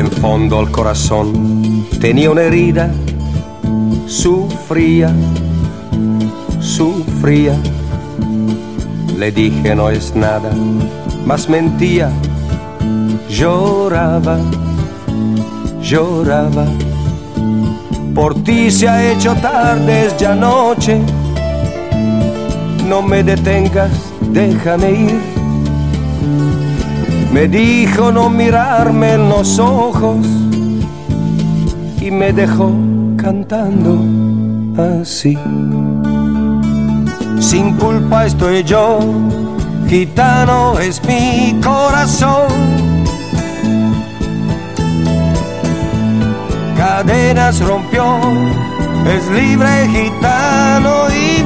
en fondo al corazón tenía una herida, sufría. Le dije no es nada, mas mentía, lloraba. Por ti se ha hecho tarde, es ya noche, no me detengas, déjame ir. Me dijo no mirarme en los ojos y me dejó cantando así. Sin culpa estoy yo, gitano es mi corazón. Cadenas rompió, es libre gitano y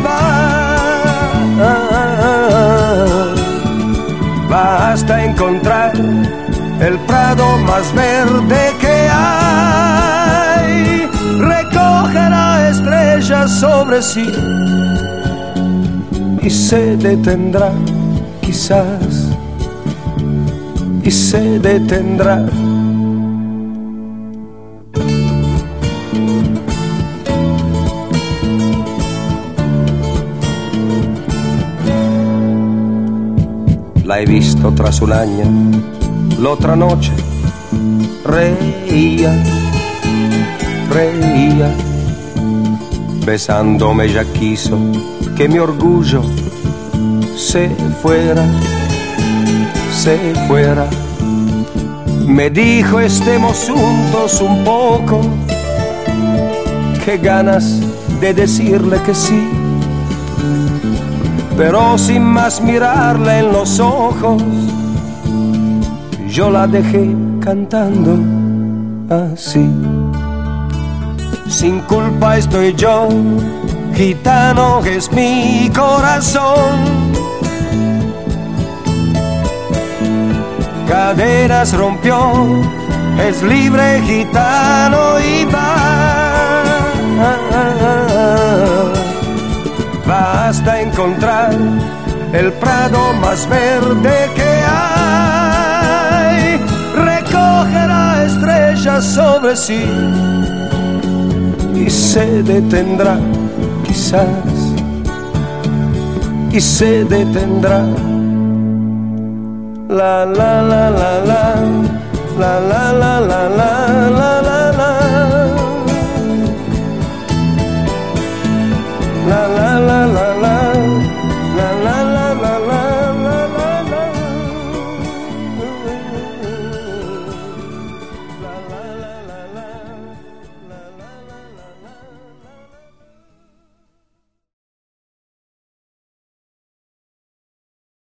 va hasta encontrar el prado más verde que hay. Recogerá estrellas sobre sí y se detendrá, quizás, y se detendrá. La he visto tras un año, la otra noche reía, besándome ya quiso que mi orgullo se fuera. Me dijo estemos juntos un poco, qué ganas de decirle que sí, pero sin más mirarle en los ojos, yo la dejé cantando así. Sin culpa estoy yo, gitano es mi corazón. Cadenas rompió, es libre gitano y va hasta encontrar el prado más verde que hay. Recogerá estrellas sobre sí y se detendrá, quizás, y se detendrá. La la la la la la la la la la la la.